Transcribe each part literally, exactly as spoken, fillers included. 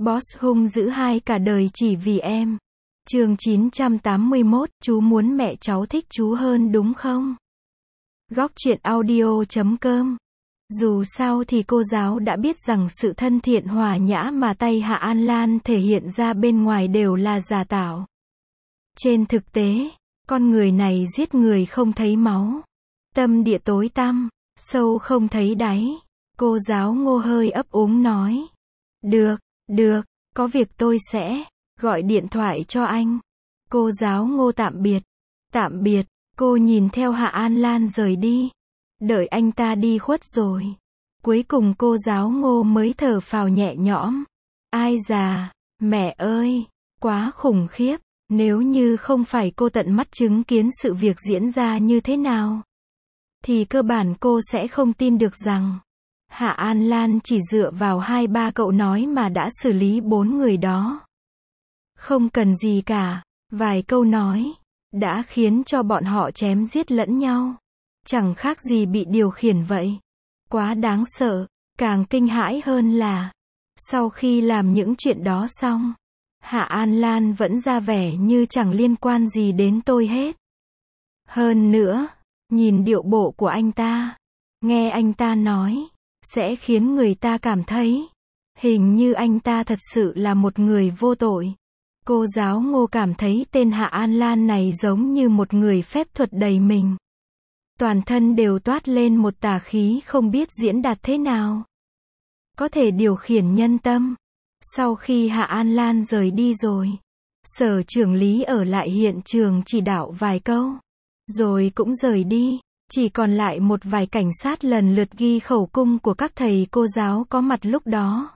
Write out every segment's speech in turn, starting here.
Boss hung dữ hai cả đời chỉ vì em. Chương chín trăm tám mươi mốt, chú muốn mẹ cháu thích chú hơn đúng không? Góc truyện audio chấm com. Dù sao thì cô giáo đã biết rằng sự thân thiện hòa nhã mà tay Hạ An Lan thể hiện ra bên ngoài đều là giả tạo. Trên thực tế, con người này giết người không thấy máu. Tâm địa tối tăm, sâu không thấy đáy. Cô giáo Ngô hơi ấp úng nói. Được, được, có việc tôi sẽ gọi điện thoại cho anh. Cô giáo Ngô tạm biệt. Tạm biệt, cô nhìn theo Hạ An Lan rời đi. Đợi anh ta đi khuất rồi. Cuối cùng cô giáo Ngô mới thở phào nhẹ nhõm. Ai già, mẹ ơi, quá khủng khiếp. Nếu như không phải cô tận mắt chứng kiến sự việc diễn ra như thế nào, thì cơ bản cô sẽ không tin được rằng Hạ An Lan chỉ dựa vào hai ba cậu nói mà đã xử lý bốn người đó. Không cần gì cả, vài câu nói đã khiến cho bọn họ chém giết lẫn nhau. Chẳng khác gì bị điều khiển vậy. Quá đáng sợ, càng kinh hãi hơn là sau khi làm những chuyện đó xong, Hạ An Lan vẫn ra vẻ như chẳng liên quan gì đến tôi hết. Hơn nữa, nhìn điệu bộ của anh ta, nghe anh ta nói, sẽ khiến người ta cảm thấy hình như anh ta thật sự là một người vô tội. Cô giáo Ngô cảm thấy tên Hạ An Lan này giống như một người phép thuật đầy mình. Toàn thân đều toát lên một tà khí không biết diễn đạt thế nào. Có thể điều khiển nhân tâm. Sau khi Hạ An Lan rời đi rồi, Sở trưởng Lý ở lại hiện trường chỉ đạo vài câu, rồi cũng rời đi. Chỉ còn lại một vài cảnh sát lần lượt ghi khẩu cung của các thầy cô giáo có mặt lúc đó.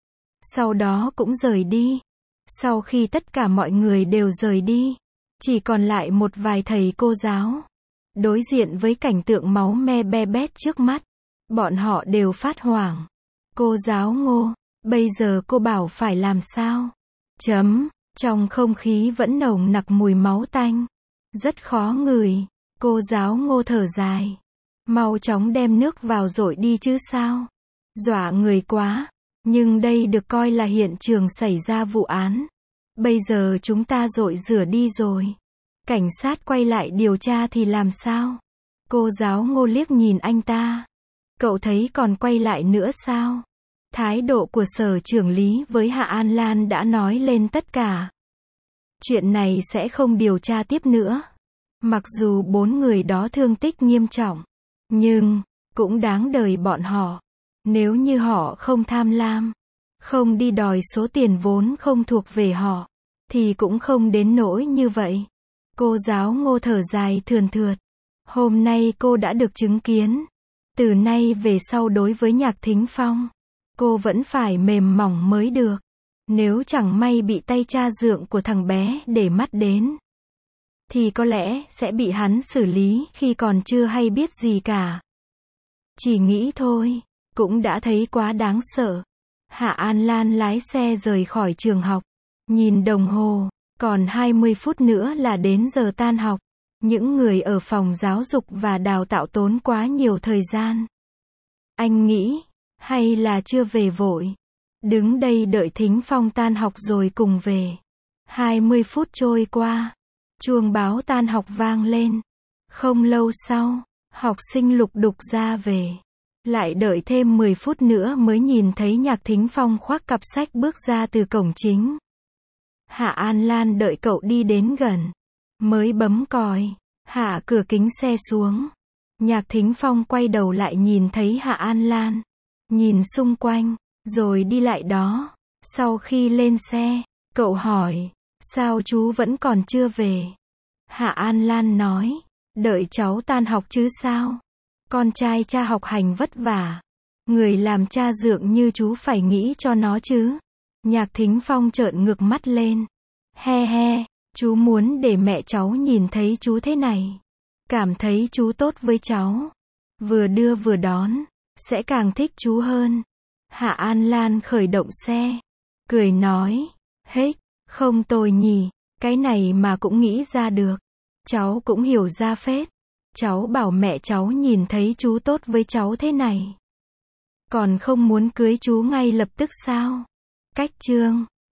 Sau đó cũng rời đi. Sau khi tất cả mọi người đều rời đi, chỉ còn lại một vài thầy cô giáo. Đối diện với cảnh tượng máu me be bét trước mắt, bọn họ đều phát hoảng. Cô giáo Ngô, bây giờ cô bảo phải làm sao? Chấm, trong không khí vẫn nồng nặc mùi máu tanh. Rất khó ngửi. Cô giáo Ngô thở dài. Mau chóng đem nước vào dội đi chứ sao? Dọa người quá. Nhưng đây được coi là hiện trường xảy ra vụ án. Bây giờ chúng ta dội rửa đi rồi. Cảnh sát quay lại điều tra thì làm sao? Cô giáo Ngô liếc nhìn anh ta. Cậu thấy còn quay lại nữa sao? Thái độ của Sở trưởng Lý với Hạ An Lan đã nói lên tất cả. Chuyện này sẽ không điều tra tiếp nữa. Mặc dù bốn người đó thương tích nghiêm trọng, nhưng cũng đáng đời bọn họ. Nếu như họ không tham lam, không đi đòi số tiền vốn không thuộc về họ, thì cũng không đến nỗi như vậy. Cô giáo Ngô thở dài thườn thượt. Hôm nay cô đã được chứng kiến. Từ nay về sau đối với Nhạc Thính Phong, cô vẫn phải mềm mỏng mới được. Nếu chẳng may bị tay cha dượng của thằng bé để mắt đến, thì có lẽ sẽ bị hắn xử lý khi còn chưa hay biết gì cả. Chỉ nghĩ thôi, cũng đã thấy quá đáng sợ. Hạ An Lan lái xe rời khỏi trường học. Nhìn đồng hồ, còn hai mươi phút nữa là đến giờ tan học. Những người ở phòng giáo dục và đào tạo tốn quá nhiều thời gian. Anh nghĩ, hay là chưa về vội. Đứng đây đợi Thính Phong tan học rồi cùng về. hai mươi phút trôi qua. Chuông báo tan học vang lên. Không lâu sau, học sinh lục đục ra về. Lại đợi thêm mười phút nữa mới nhìn thấy Nhạc Thính Phong khoác cặp sách bước ra từ cổng chính. Hạ An Lan đợi cậu đi đến gần, mới bấm còi, hạ cửa kính xe xuống. Nhạc Thính Phong quay đầu lại nhìn thấy Hạ An Lan, nhìn xung quanh, rồi đi lại đó. Sau khi lên xe, cậu hỏi, sao chú vẫn còn chưa về? Hạ An Lan nói, đợi cháu tan học chứ sao? Con trai cha học hành vất vả. Người làm cha dượng như chú phải nghĩ cho nó chứ. Nhạc Thính Phong trợn ngược mắt lên. He he, chú muốn để mẹ cháu nhìn thấy chú thế này. Cảm thấy chú tốt với cháu. Vừa đưa vừa đón, sẽ càng thích chú hơn. Hạ An Lan khởi động xe. Cười nói, hếch, không tồi nhỉ, cái này mà cũng nghĩ ra được. Cháu cũng hiểu ra phết. Cháu bảo mẹ cháu nhìn thấy chú tốt với cháu thế này. Còn không muốn cưới chú ngay lập tức sao? Cách chương